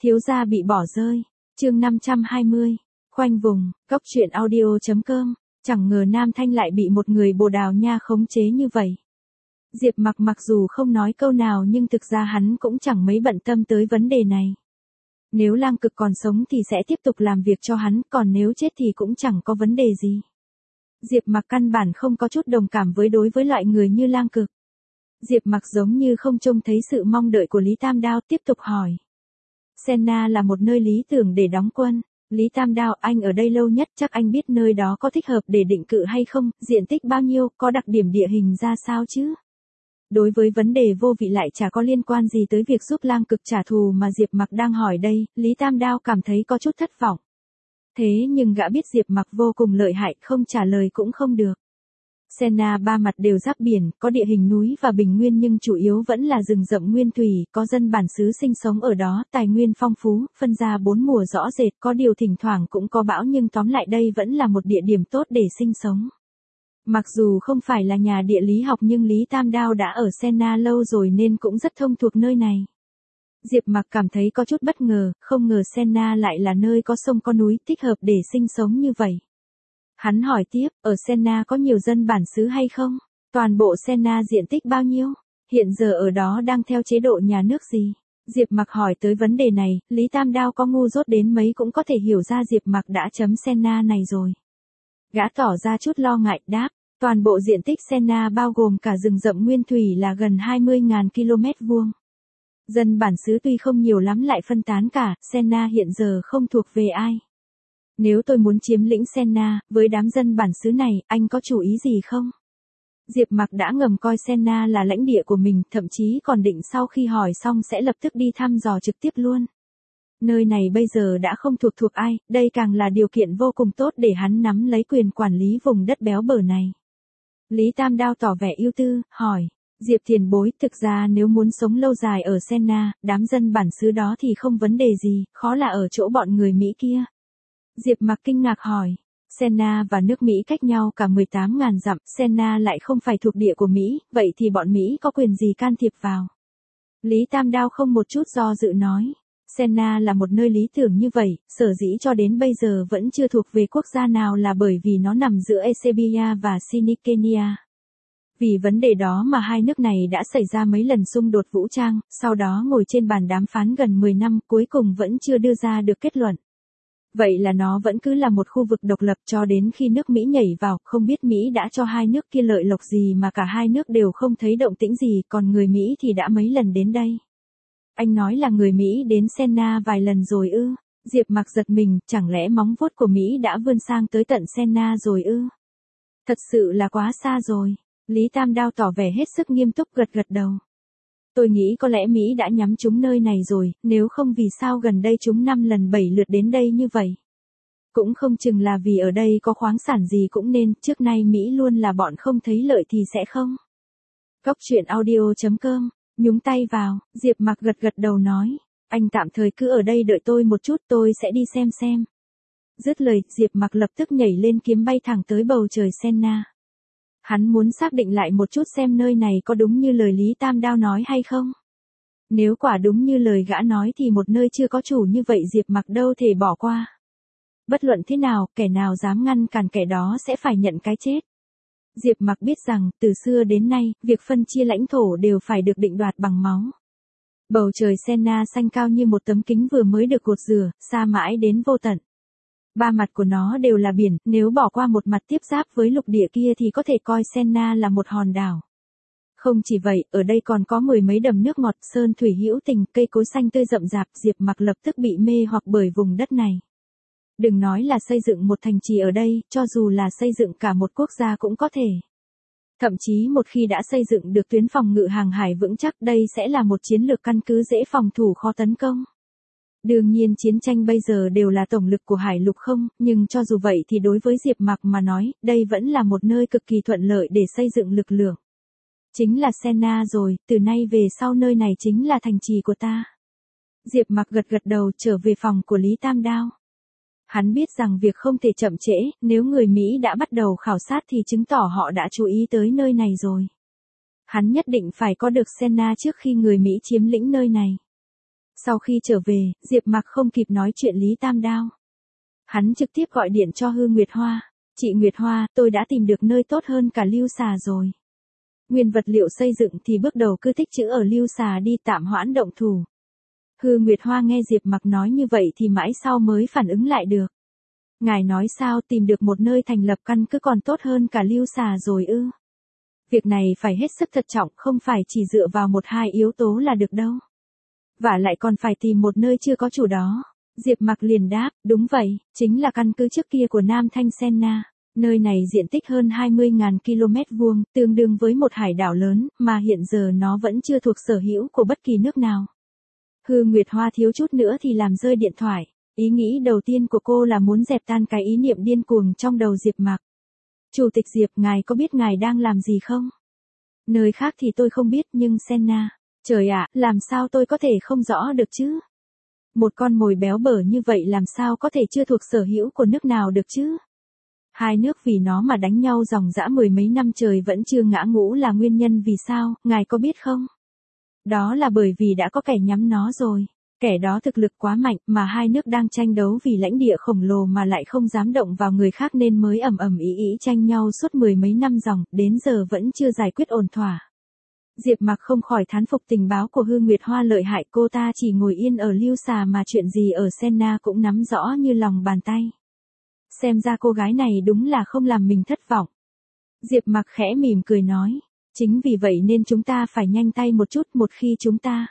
Thiếu gia bị bỏ rơi. Chương 520. Khoanh vùng. Cốc truyện audio.com. Chẳng ngờ Nam Thanh lại bị một người Bồ Đào Nha khống chế như vậy. Diệp Mặc mặc dù không nói câu nào nhưng thực ra hắn cũng chẳng mấy bận tâm tới vấn đề này. Nếu Lang Cực còn sống thì sẽ tiếp tục làm việc cho hắn, còn nếu chết thì cũng chẳng có vấn đề gì. Diệp Mặc căn bản không có chút đồng cảm đối với loại người như Lang Cực. Diệp Mặc giống như không trông thấy sự mong đợi của Lý Tam Đao, tiếp tục hỏi. Senna là một nơi lý tưởng để đóng quân. Lý Tam Đao, anh ở đây lâu nhất, chắc anh biết nơi đó có thích hợp để định cư hay không, diện tích bao nhiêu, có đặc điểm địa hình ra sao chứ? Đối với vấn đề vô vị lại chả có liên quan gì tới việc giúp Lang Cực trả thù mà Diệp Mặc đang hỏi đây, Lý Tam Đao cảm thấy có chút thất vọng. Thế nhưng gã biết Diệp Mặc vô cùng lợi hại, không trả lời cũng không được. Senna ba mặt đều giáp biển, có địa hình núi và bình nguyên nhưng chủ yếu vẫn là rừng rậm nguyên thủy, có dân bản xứ sinh sống ở đó, tài nguyên phong phú, phân ra 4 mùa rõ rệt, có điều thỉnh thoảng cũng có bão nhưng tóm lại đây vẫn là một địa điểm tốt để sinh sống. Mặc dù không phải là nhà địa lý học nhưng Lý Tam Đao đã ở Senna lâu rồi nên cũng rất thông thuộc nơi này. Diệp Mặc cảm thấy có chút bất ngờ, không ngờ Senna lại là nơi có sông có núi, thích hợp để sinh sống như vậy. Hắn hỏi tiếp, ở Senna có nhiều dân bản xứ hay không? Toàn bộ Senna diện tích bao nhiêu? Hiện giờ ở đó đang theo chế độ nhà nước gì? Diệp Mặc hỏi tới vấn đề này, Lý Tam Đao có ngu dốt đến mấy cũng có thể hiểu ra Diệp Mặc đã chấm Senna này rồi. Gã tỏ ra chút lo ngại, đáp, toàn bộ diện tích Senna bao gồm cả rừng rậm nguyên thủy là gần 20.000 km vuông. Dân bản xứ tuy không nhiều lắm lại phân tán cả, Senna hiện giờ không thuộc về ai. Nếu tôi muốn chiếm lĩnh Senna, với đám dân bản xứ này, anh có chủ ý gì không? Diệp Mặc đã ngầm coi Senna là lãnh địa của mình, thậm chí còn định sau khi hỏi xong sẽ lập tức đi thăm dò trực tiếp luôn. Nơi này bây giờ đã không thuộc ai, đây càng là điều kiện vô cùng tốt để hắn nắm lấy quyền quản lý vùng đất béo bở này. Lý Tam Đao tỏ vẻ ưu tư, hỏi, Diệp tiền bối, thực ra nếu muốn sống lâu dài ở Senna, đám dân bản xứ đó thì không vấn đề gì, khó là ở chỗ bọn người Mỹ kia. Diệp Mặc kinh ngạc hỏi, Senna và nước Mỹ cách nhau cả 18.000 dặm, Senna lại không phải thuộc địa của Mỹ, vậy thì bọn Mỹ có quyền gì can thiệp vào? Lý Tam Đao không một chút do dự nói, Senna là một nơi lý tưởng như vậy, sở dĩ cho đến bây giờ vẫn chưa thuộc về quốc gia nào là bởi vì nó nằm giữa Ethiopia và Kenya. Vì vấn đề đó mà hai nước này đã xảy ra mấy lần xung đột vũ trang, sau đó ngồi trên bàn đàm phán gần 10 năm, cuối cùng vẫn chưa đưa ra được kết luận. Vậy là nó vẫn cứ là một khu vực độc lập cho đến khi nước Mỹ nhảy vào, không biết Mỹ đã cho hai nước kia lợi lộc gì mà cả hai nước đều không thấy động tĩnh gì, còn người Mỹ thì đã mấy lần đến đây. Anh nói là người Mỹ đến Senna vài lần rồi ư? Diệp Mặc giật mình, chẳng lẽ móng vuốt của Mỹ đã vươn sang tới tận Senna rồi ư? Thật sự là quá xa rồi. Lý Tam Đao tỏ vẻ hết sức nghiêm túc, gật đầu. Tôi nghĩ có lẽ Mỹ đã nhắm trúng nơi này rồi, nếu không vì sao gần đây chúng 5 lần 7 lượt đến đây như vậy. Cũng không chừng là vì ở đây có khoáng sản gì cũng nên, trước nay Mỹ luôn là bọn không thấy lợi thì sẽ không. Cốc truyện audio.com, nhúng tay vào, Diệp Mặc gật đầu nói, anh tạm thời cứ ở đây đợi tôi một chút, tôi sẽ đi xem. Dứt lời, Diệp Mặc lập tức nhảy lên kiếm bay thẳng tới bầu trời Senna. Hắn muốn xác định lại một chút xem nơi này có đúng như lời Lý Tam Đao nói hay không. Nếu quả đúng như lời gã nói thì một nơi chưa có chủ như vậy Diệp Mặc đâu thể bỏ qua. Bất luận thế nào, kẻ nào dám ngăn cản kẻ đó sẽ phải nhận cái chết. Diệp Mặc biết rằng, từ xưa đến nay, việc phân chia lãnh thổ đều phải được định đoạt bằng máu. Bầu trời Senna xanh cao như một tấm kính vừa mới được gột rửa, xa mãi đến vô tận. Ba mặt của nó đều là biển, nếu bỏ qua một mặt tiếp giáp với lục địa kia thì có thể coi Senna là một hòn đảo. Không chỉ vậy, ở đây còn có 10 mấy đầm nước ngọt, sơn thủy hữu tình, cây cối xanh tươi rậm rạp, Diệp Mặc lập tức bị mê hoặc bởi vùng đất này. Đừng nói là xây dựng một thành trì ở đây, cho dù là xây dựng cả một quốc gia cũng có thể. Thậm chí một khi đã xây dựng được tuyến phòng ngự hàng hải vững chắc, đây sẽ là một chiến lược căn cứ dễ phòng thủ khó tấn công. Đương nhiên chiến tranh bây giờ đều là tổng lực của hải lục không, nhưng cho dù vậy thì đối với Diệp Mặc mà nói, đây vẫn là một nơi cực kỳ thuận lợi để xây dựng lực lượng. Chính là Senna rồi, từ nay về sau nơi này chính là thành trì của ta. Diệp Mặc gật đầu trở về phòng của Lý Tam Đao. Hắn biết rằng việc không thể chậm trễ, nếu người Mỹ đã bắt đầu khảo sát thì chứng tỏ họ đã chú ý tới nơi này rồi. Hắn nhất định phải có được Senna trước khi người Mỹ chiếm lĩnh nơi này. Sau khi trở về, Diệp Mặc không kịp nói chuyện Lý Tam Đao. Hắn trực tiếp gọi điện cho Hư Nguyệt Hoa. Chị Nguyệt Hoa, tôi đã tìm được nơi tốt hơn cả Lưu Xà rồi. Nguyên vật liệu xây dựng thì bước đầu cứ tích trữ ở Lưu Xà đi, tạm hoãn động thủ. Hư Nguyệt Hoa nghe Diệp Mặc nói như vậy thì mãi sau mới phản ứng lại được. Ngài nói sao, tìm được một nơi thành lập căn cứ còn tốt hơn cả Lưu Xà rồi ư? Việc này phải hết sức thận trọng, không phải chỉ dựa vào một hai yếu tố là được đâu. Và lại còn phải tìm một nơi chưa có chủ đó. Diệp Mặc liền đáp, đúng vậy, chính là căn cứ trước kia của Nam Thanh Senna. Nơi này diện tích hơn 20.000 km vuông, tương đương với một hải đảo lớn, mà hiện giờ nó vẫn chưa thuộc sở hữu của bất kỳ nước nào. Hư Nguyệt Hoa thiếu chút nữa thì làm rơi điện thoại. Ý nghĩ đầu tiên của cô là muốn dẹp tan cái ý niệm điên cuồng trong đầu Diệp Mặc. Chủ tịch Diệp, ngài có biết ngài đang làm gì không? Nơi khác thì tôi không biết, nhưng Senna, trời ạ, làm sao tôi có thể không rõ được chứ? Một con mồi béo bở như vậy làm sao có thể chưa thuộc sở hữu của nước nào được chứ? Hai nước vì nó mà đánh nhau dòng dã mười mấy năm trời vẫn chưa ngã ngũ là nguyên nhân vì sao, ngài có biết không? Đó là bởi vì đã có kẻ nhắm nó rồi. Kẻ đó thực lực quá mạnh mà hai nước đang tranh đấu vì lãnh địa khổng lồ mà lại không dám động vào người khác nên mới ầm ầm ĩ tranh nhau suốt mười mấy năm dòng, đến giờ vẫn chưa giải quyết ổn thỏa. Diệp Mặc không khỏi thán phục tình báo của Hư Nguyệt Hoa lợi hại, cô ta chỉ ngồi yên ở Lưu Xà mà chuyện gì ở Senna cũng nắm rõ như lòng bàn tay. Xem ra cô gái này đúng là không làm mình thất vọng. Diệp Mặc khẽ mỉm cười nói, chính vì vậy nên chúng ta phải nhanh tay một chút, một khi chúng ta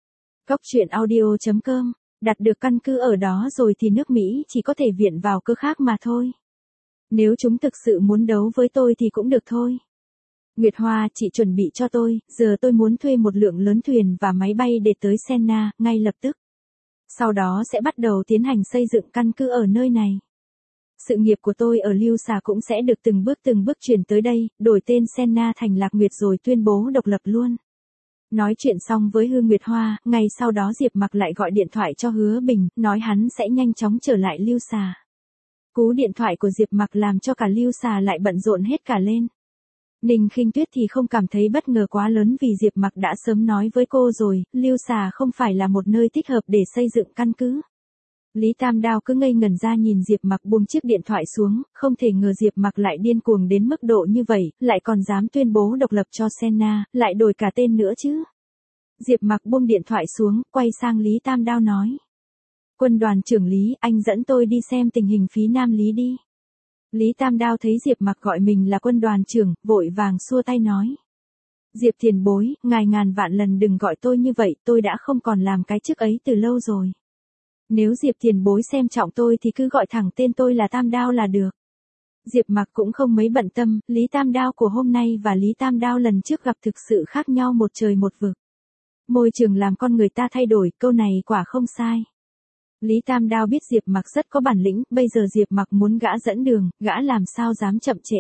Goctruyện.audio.com đặt được căn cứ ở đó rồi thì nước Mỹ chỉ có thể viện vào cơ khác mà thôi. Nếu chúng thực sự muốn đấu với tôi thì cũng được thôi. Nguyệt Hoa, chị chuẩn bị cho tôi, giờ tôi muốn thuê một lượng lớn thuyền và máy bay để tới Senna, ngay lập tức. Sau đó sẽ bắt đầu tiến hành xây dựng căn cứ ở nơi này. Sự nghiệp của tôi ở Lưu Xà cũng sẽ được từng bước chuyển tới đây, đổi tên Senna thành Lạc Nguyệt rồi tuyên bố độc lập luôn. Nói chuyện xong với Hư Nguyệt Hoa, ngày sau đó Diệp Mặc lại gọi điện thoại cho Hứa Bình, nói hắn sẽ nhanh chóng trở lại Lưu Xà. Cú điện thoại của Diệp Mặc làm cho cả Lưu Xà lại bận rộn hết cả lên. Ninh Khinh Tuyết thì không cảm thấy bất ngờ quá lớn vì Diệp Mặc đã sớm nói với cô rồi, Lưu Xà không phải là một nơi thích hợp để xây dựng căn cứ. Lý Tam Đao cứ ngây ngẩn ra nhìn Diệp Mặc buông chiếc điện thoại xuống, không thể ngờ Diệp Mặc lại điên cuồng đến mức độ như vậy, lại còn dám tuyên bố độc lập cho Senna, lại đổi cả tên nữa chứ. Diệp Mặc buông điện thoại xuống, quay sang Lý Tam Đao nói. Quân đoàn trưởng Lý, anh dẫn tôi đi xem tình hình phía Nam Lý đi. Lý Tam Đao thấy Diệp Mặc gọi mình là quân đoàn trưởng, vội vàng xua tay nói. Diệp tiền bối, ngài ngàn vạn lần đừng gọi tôi như vậy, tôi đã không còn làm cái chức ấy từ lâu rồi. Nếu Diệp tiền bối xem trọng tôi thì cứ gọi thẳng tên tôi là Tam Đao là được. Diệp Mặc cũng không mấy bận tâm, Lý Tam Đao của hôm nay và Lý Tam Đao lần trước gặp thực sự khác nhau một trời một vực. Môi trường làm con người ta thay đổi, câu này quả không sai. Lý Tam Đao biết Diệp Mặc rất có bản lĩnh, bây giờ Diệp Mặc muốn gã dẫn đường, gã làm sao dám chậm trễ.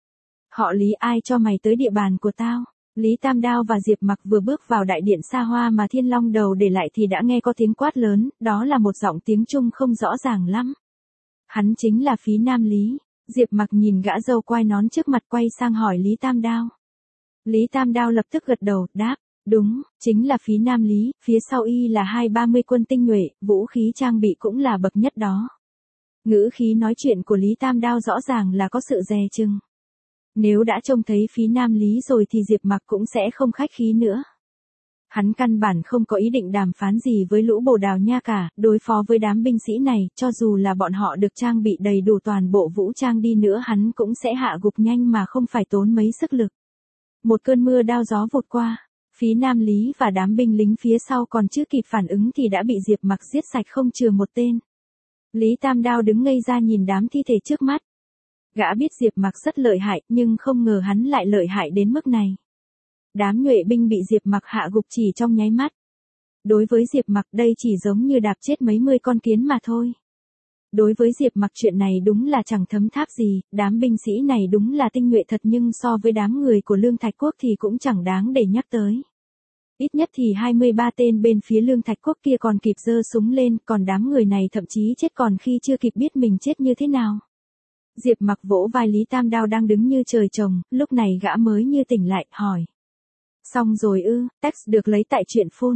Họ Lý, ai cho mày tới địa bàn của tao? Lý Tam Đao và Diệp Mặc vừa bước vào đại điện xa hoa mà Thiên Long Đầu để lại thì đã nghe có tiếng quát lớn, đó là một giọng tiếng Trung không rõ ràng lắm. Hắn chính là phí Nam Lý. Diệp Mặc nhìn gã râu quai nón trước mặt quay sang hỏi Lý Tam Đao. Lý Tam Đao lập tức gật đầu, đáp, đúng, chính là phí Nam Lý, phía sau y là 230 quân tinh nhuệ, vũ khí trang bị cũng là bậc nhất đó. Ngữ khí nói chuyện của Lý Tam Đao rõ ràng là có sự dè chừng. Nếu đã trông thấy phí Nam Lý rồi thì Diệp Mặc cũng sẽ không khách khí nữa. Hắn căn bản không có ý định đàm phán gì với lũ Bồ Đào Nha cả, đối phó với đám binh sĩ này, cho dù là bọn họ được trang bị đầy đủ toàn bộ vũ trang đi nữa hắn cũng sẽ hạ gục nhanh mà không phải tốn mấy sức lực. Một cơn mưa đao gió vụt qua, phí Nam Lý và đám binh lính phía sau còn chưa kịp phản ứng thì đã bị Diệp Mặc giết sạch không chừa một tên. Lý Tam Đao đứng ngây ra nhìn đám thi thể trước mắt. Gã biết Diệp Mặc rất lợi hại, nhưng không ngờ hắn lại lợi hại đến mức này. Đám nhuệ binh bị Diệp Mặc hạ gục chỉ trong nháy mắt. Đối với Diệp Mặc đây chỉ giống như đạp chết mấy mươi con kiến mà thôi. Đối với Diệp Mặc chuyện này đúng là chẳng thấm tháp gì, đám binh sĩ này đúng là tinh nhuệ thật nhưng so với đám người của Lương Thạch Quốc thì cũng chẳng đáng để nhắc tới. Ít nhất thì 23 tên bên phía Lương Thạch Quốc kia còn kịp giơ súng lên, còn đám người này thậm chí chết còn khi chưa kịp biết mình chết như thế nào. Diệp Mặc vỗ vai Lý Tam Đao đang đứng như trời trồng, lúc này gã mới như tỉnh lại, hỏi. Xong rồi ư, text được lấy tại truyện phone.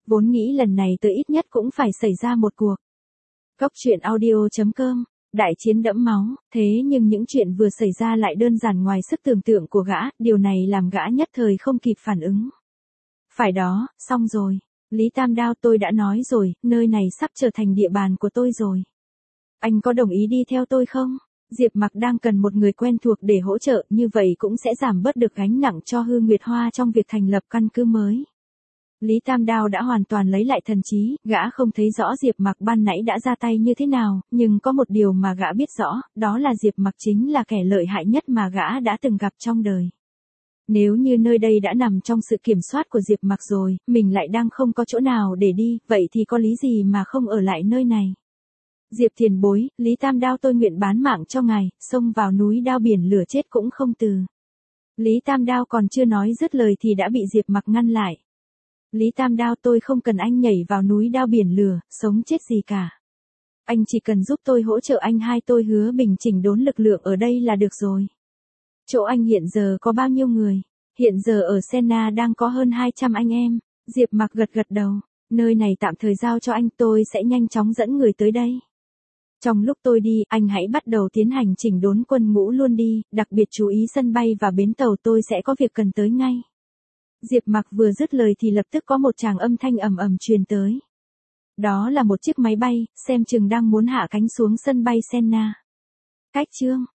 vốn nghĩ lần này tôi ít nhất cũng phải xảy ra một cuộc. Góc truyện audio.com, đại chiến đẫm máu, thế nhưng những chuyện vừa xảy ra lại đơn giản ngoài sức tưởng tượng của gã, điều này làm gã nhất thời không kịp phản ứng. Phải đó, xong rồi. Lý Tam Đao, tôi đã nói rồi, nơi này sắp trở thành địa bàn của tôi rồi. Anh có đồng ý đi theo tôi không? Diệp Mặc đang cần một người quen thuộc để hỗ trợ, như vậy cũng sẽ giảm bớt được gánh nặng cho Hư Nguyệt Hoa trong việc thành lập căn cứ mới. Lý Tam Đao đã hoàn toàn lấy lại thần trí, gã không thấy rõ Diệp Mặc ban nãy đã ra tay như thế nào, nhưng có một điều mà gã biết rõ, đó là Diệp Mặc chính là kẻ lợi hại nhất mà gã đã từng gặp trong đời. Nếu như nơi đây đã nằm trong sự kiểm soát của Diệp Mặc rồi, mình lại đang không có chỗ nào để đi, vậy thì có lý gì mà không ở lại nơi này? Diệp tiền bối, Lý Tam Đao tôi nguyện bán mạng cho ngài, xông vào núi đao biển lửa chết cũng không từ. Lý Tam Đao còn chưa nói dứt lời thì đã bị Diệp Mặc ngăn lại. Lý Tam Đao, tôi không cần anh nhảy vào núi đao biển lửa, sống chết gì cả. Anh chỉ cần giúp tôi hỗ trợ anh, tôi hứa bình chỉnh đốn lực lượng ở đây là được rồi. Chỗ anh hiện giờ có bao nhiêu người? Hiện giờ ở Senna đang có hơn 200 anh em. Diệp Mặc gật gật đầu. Nơi này tạm thời giao cho anh, tôi sẽ nhanh chóng dẫn người tới đây. Trong lúc tôi đi, anh hãy bắt đầu tiến hành chỉnh đốn quân ngũ luôn đi, đặc biệt chú ý sân bay và bến tàu, tôi sẽ có việc cần tới ngay. Diệp Mặc vừa dứt lời thì lập tức có một tràng âm thanh ầm ầm truyền tới. Đó là một chiếc máy bay, xem chừng đang muốn hạ cánh xuống sân bay Senna. Cách chương